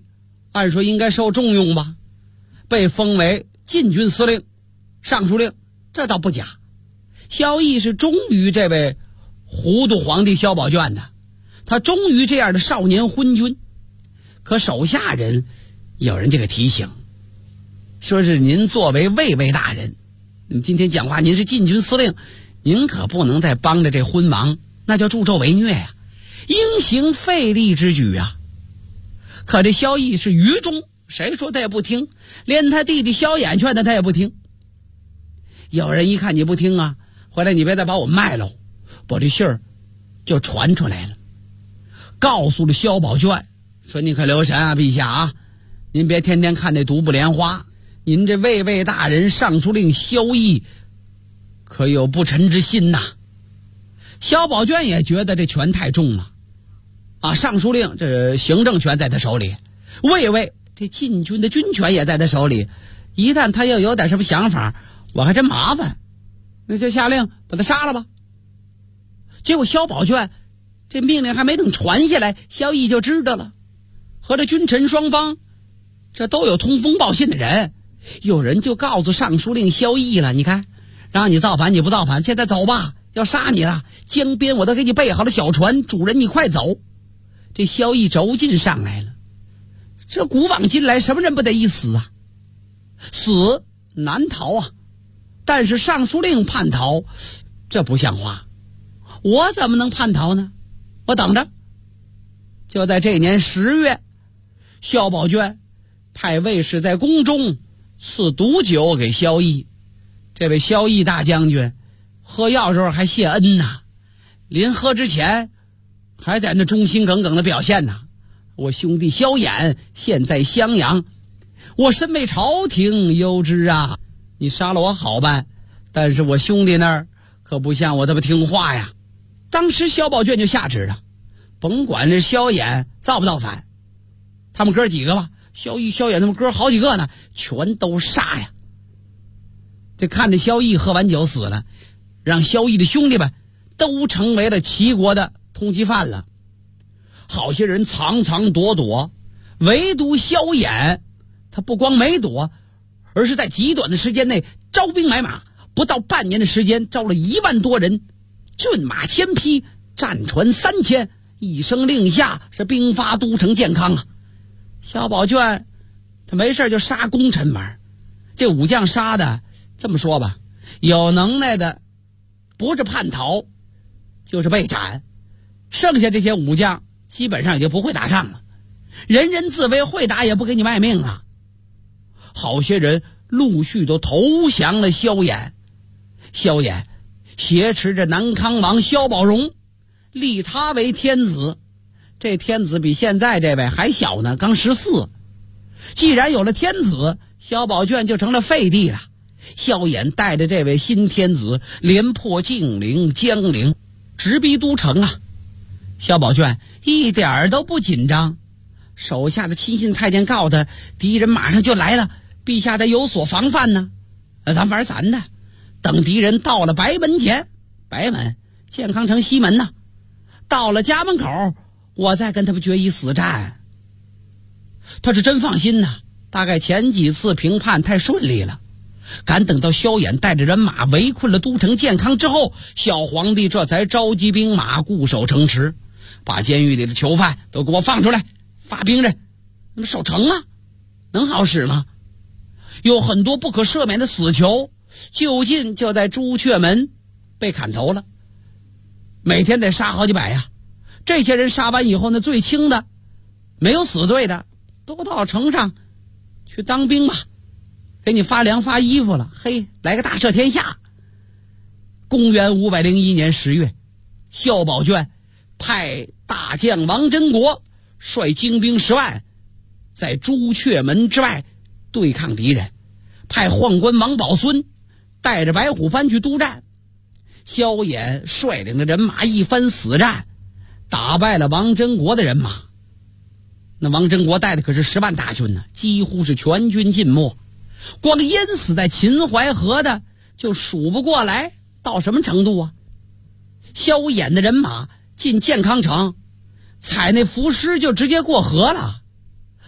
按说应该受重用吧，被封为禁军司令、尚书令，这倒不假。萧绎是忠于这位糊涂皇帝萧宝卷的，他忠于这样的少年昏君。可手下人有人这个提醒，说是您作为卫尉大人，今天讲话您是禁军司令，您可不能再帮着这昏王，那叫助纣为虐呀，应行废立之举啊。可这萧绎是愚忠，谁说他也不听，连他弟弟萧衍劝他也不听。有人一看你不听啊，回来你别再把我卖喽，把这信儿就传出来了，告诉了萧宝卷，说你可留神啊，陛下啊，您别天天看这独步莲花，您这卫尉大人尚书令萧绎可有不臣之心呐。萧宝卷也觉得这权太重了啊，尚书令这行政权在他手里，卫尉这禁军的军权也在他手里，一旦他要有点什么想法，我还真麻烦，那就下令把他杀了吧。结果萧宝卷这命令还没等传下来，萧绎就知道了，和这君臣双方这都有通风报信的人，有人就告诉尚书令萧绎了，你看让你造反你不造反，现在走吧，要杀你了，江边我都给你备好了小船，主人你快走。这萧绎轴劲上来了，这古往今来什么人不得一死啊？死难逃啊，但是尚书令叛逃这不像话，我怎么能叛逃呢？我等着。就在这年10月，萧宝卷派卫士在宫中赐毒酒给萧绎。这位萧绎大将军喝药时候还谢恩呐，临喝之前还在那忠心耿耿的表现呐。我兄弟萧衍现在襄阳，我身为朝廷有之啊，你杀了我好办，但是我兄弟那儿可不像我这么听话呀。当时萧宝卷就下旨了，甭管这萧衍造不造反，他们哥几个吧，萧绎萧衍他们哥好几个呢，全都杀呀。这看着萧绎喝完酒死了，让萧绎的兄弟们都成为了齐国的通缉犯了。好些人藏藏躲躲，唯独萧衍他不光没躲，而是在极短的时间内招兵买马，不到半年的时间招了1万多人，骏马1000匹，战船3000，一声令下是兵发都城建康啊。萧宝卷他没事就杀功臣玩，这武将杀的这么说吧，有能耐的不是叛逃就是被斩，剩下这些武将基本上也就不会打仗了，人人自危，会打也不给你卖命了。好些人陆续都投降了萧衍，萧衍挟持着南康王萧宝融，立他为天子。这天子比现在这位还小呢，刚14。既然有了天子，萧宝卷就成了废帝了。萧衍带着这位新天子连破晋陵、江陵，直逼都城啊。萧宝卷一点儿都不紧张，手下的亲信太监告他，敌人马上就来了，陛下得有所防范呢。咱玩咱的，等敌人到了白门前，白门建康城西门呢，到了家门口，我再跟他们决一死战。他是真放心呐，大概前几次平叛太顺利了，赶等到萧衍带着人马围困了都城建康之后，小皇帝这才召集兵马固守城池，把监狱里的囚犯都给我放出来，发兵刃，那么守城啊，能好使吗？有很多不可赦免的死囚，就近就在朱雀门被砍头了，每天得杀好几百呀。这些人杀完以后呢，最轻的没有死罪的都到城上去当兵吧，给你发粮发衣服了，嘿，来个大赦天下。公元501年10月，萧宝卷派大将王真国率精兵10万在朱雀门之外对抗敌人，派宦官王宝孙带着白虎番去督战。萧衍率领着人马一番死战，打败了王真国的人马。那王真国带的可是10万大军呢，几乎是全军尽没，光淹死在秦淮河的就数不过来，到什么程度啊？萧衍的人马进建康城，踩那浮尸就直接过河了，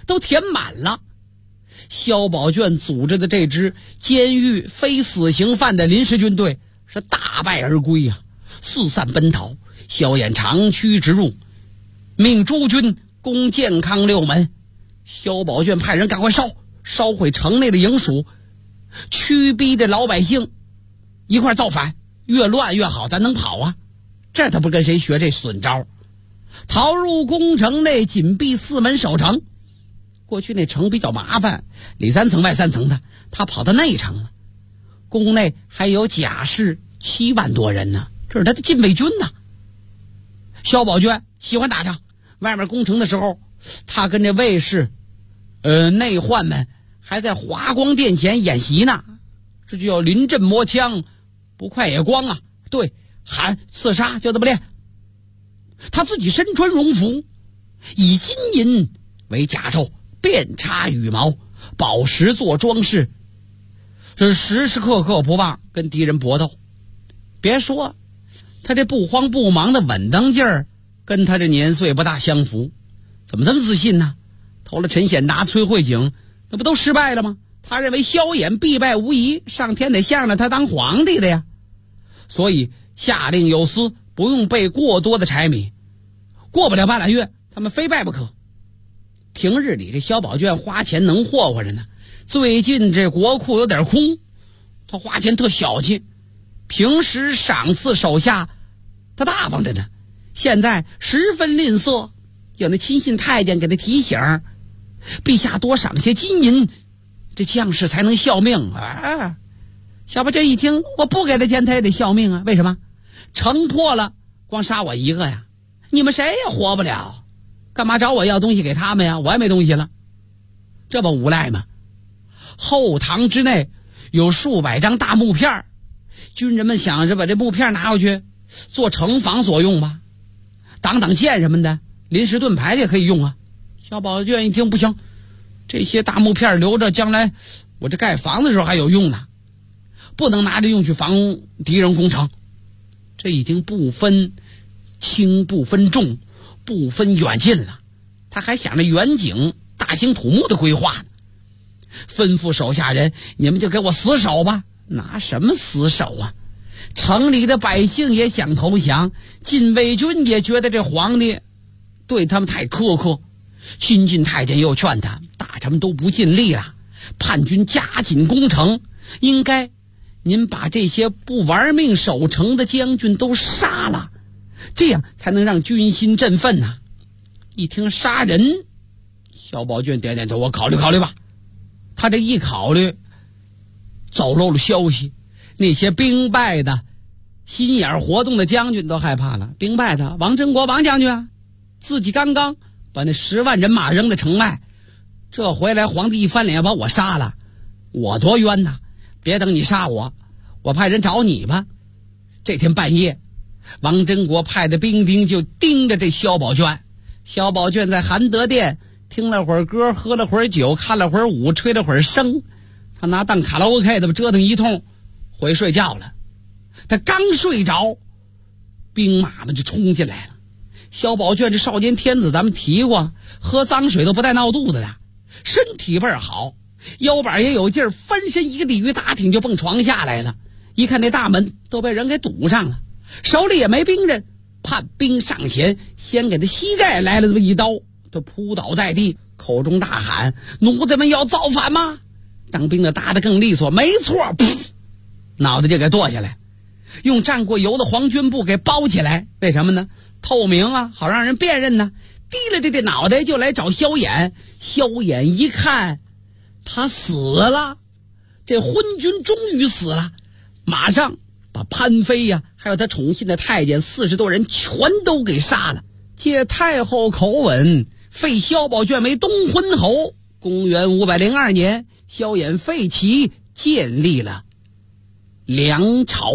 都填满了。萧宝卷组织的这支监狱非死刑犯的临时军队是大败而归啊，四散奔逃。萧衍长驱直入，命诸军攻健康六门。萧宝卷派人赶快烧毁城内的营署，驱逼的老百姓一块造反，越乱越好，咱能跑啊？这他不跟谁学这损招？逃入宫城内，紧闭四门守城。过去那城比较麻烦，里3层外3层的，他跑到内城了。宫内还有甲士7万多人呢，这是他的禁卫军呢。萧宝卷喜欢打仗，外面攻城的时候，他跟这卫士内患们还在华光殿前演习呢，这就叫临阵磨枪，不快也光啊。对，喊刺杀就这么练。他自己身穿戎服，以金银为甲胄，遍插羽毛，宝石做装饰，这时时刻刻不忘跟敌人搏斗。别说他这不慌不忙的稳当劲儿，跟他这年岁不大相符。怎么这么自信呢？投了陈显达、崔慧景，那不都失败了吗？他认为萧衍必败无疑，上天得向着他当皇帝的呀，所以下令有司不用备过多的柴米。过不了半拉月，他们非败不可。平日里这萧宝卷花钱能霍霍着呢，最近这国库有点空，他花钱特小气，平时赏赐手下他大方着呢，现在十分吝啬。有那亲信太监给他提醒，陛下多赏些金银，这将士才能效命啊。萧宝卷一听，我不给他钱他也得效命啊，为什么？城破了光杀我一个呀，你们谁也活不了，干嘛找我要东西给他们呀？我也没东西了，这不无赖吗？后堂之内有数百张大木片，军人们想着把这木片拿回去做城防所用吧，挡箭什么的，临时盾牌也可以用啊。萧宝卷一听，不行，这些大木片留着，将来我这盖房子的时候还有用呢，不能拿着用去防敌人攻城。这已经不分轻不分重，不分远近了，他还想着远景大兴土木的规划呢。吩咐手下人，你们就给我死守吧。拿什么死守啊？城里的百姓也想投降，禁卫军也觉得这皇帝对他们太苛刻。亲近太监又劝他，大臣们都不尽力了，叛军加紧攻城，应该您把这些不玩命守城的将军都杀了，这样才能让军心振奋呐。一听杀人，萧宝卷点点头，我考虑考虑吧。他这一考虑，走漏了消息，那些兵败的心眼活动的将军都害怕了。兵败的王真国王将军啊，自己刚刚把那10万人马扔在城外，这回来皇帝一翻脸把我杀了，我多冤呐！别等你杀我，我派人找你吧。这天半夜，王真国派的兵丁就盯着这萧宝卷。萧宝卷在含德殿听了会儿歌，喝了会儿酒，看了会儿舞，吹了会儿笙，他拿当卡拉 OK 的折腾一通，回睡觉了。他刚睡着，兵马们就冲进来了。萧宝卷这少年天子咱们提过，喝脏水都不带闹肚子的，身体倍儿好，腰板也有劲儿，翻身一个鲤鱼打挺就蹦床下来了。一看那大门都被人给堵上了，手里也没兵刃，叛兵上前，先给他膝盖来了这么一刀，他扑倒在地，口中大喊：奴才们要造反吗？当兵的答得更利索，没错，噗，脑袋就给剁下来，用蘸过油的黄绢布给包起来。为什么呢？透明啊，好让人辨认呢。提了这脑袋就来找萧衍，萧衍一看他死了，这昏君终于死了，马上把潘妃呀，还有他宠信的太监40多人全都给杀了。借太后口吻废萧宝卷为东昏侯。公元502年，萧衍废齐，建立了梁朝。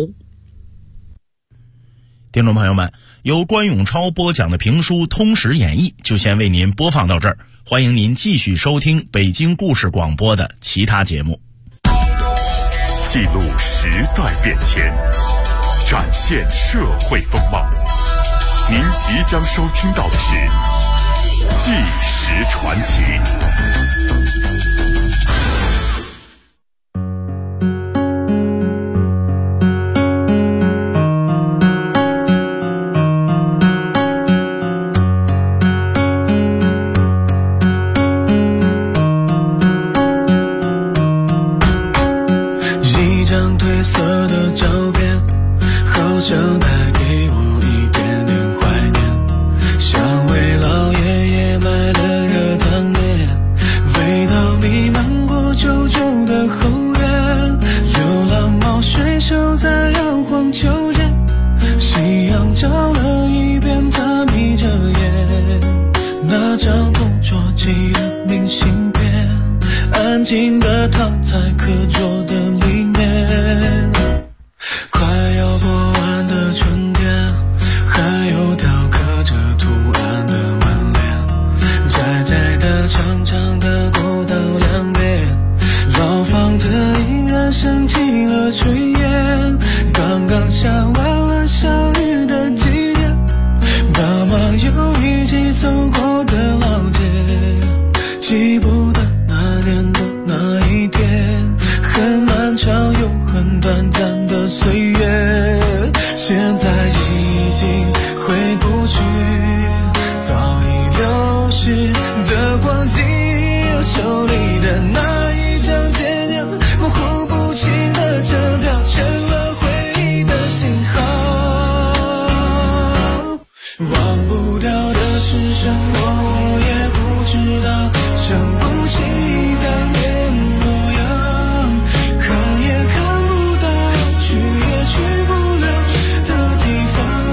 听众朋友们，由关永超播讲的评书《通史演义》就先为您播放到这儿，欢迎您继续收听北京故事广播的其他节目。 记录时代变迁，展现社会风貌。您即将收听到的是纪实实传奇。 一张褪色的照片，好像带给我一点点怀念，像为老爷爷买了热汤面，味道弥漫过旧旧的后院，流浪猫睡熟在摇晃秋千，夕阳照了一遍，他眯着眼，那张同桌寄的明信片，安静地躺在课桌的里面。快要过完的春天，还有条刻着图案的门帘，窄窄的长长的过道两边，老房子依然升起了炊烟，刚刚下完了小雨的季节，爸妈又一起走过的老街，记不得那年的那一天，很漫长又很短暂的岁月，现在已经回不去，早已流逝的光景，手里的那一张渐渐模糊不清的车票，成了回忆的信号。忘不掉的是什么，我也不知道，想不起当年模样，看也看不到，去也去不了的地方，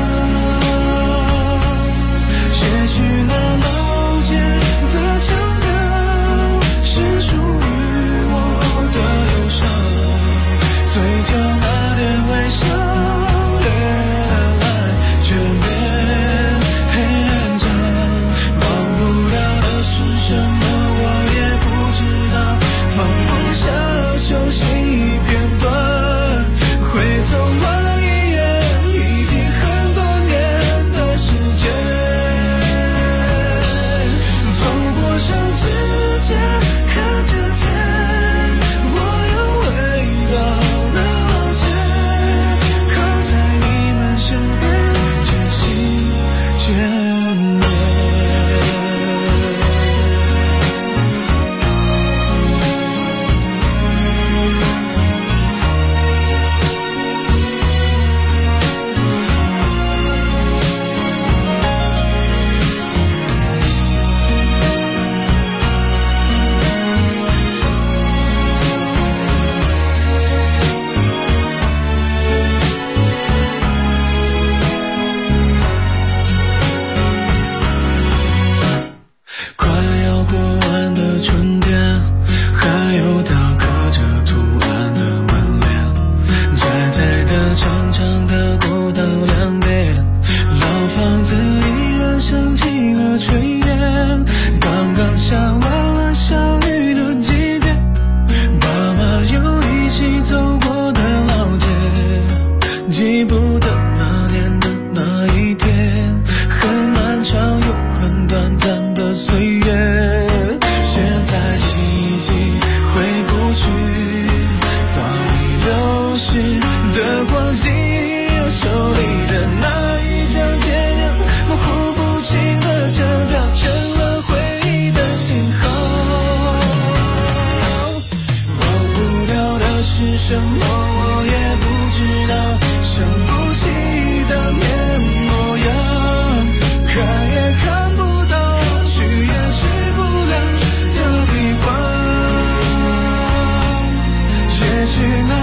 也许那老街的腔调是属于我的忧伤，嘴角那点微笑越来越勉强，忘不了的是什么，我也不知道，放不下熟悉片段，会走完一页已经很多年的时间，走过上指尖看着天，我又回到那老街，靠在你们身边渐行渐远。快要过完的春天，还有条刻着图案的门帘，窄窄的长长的过道两边，老房子依然升起了炊烟，刚刚下完了小雨的季节，爸妈又一起走过的老街，记不得那年的那一天，很漫长又很短暂的岁月，现在已经回不去，早已流逝的光景，手里的那一张渐渐模糊不清的车票，成了回忆的信号。忘不了的是什么，我也不知道，想不起当年模样，看也看不到，去也去不了的地方，也许那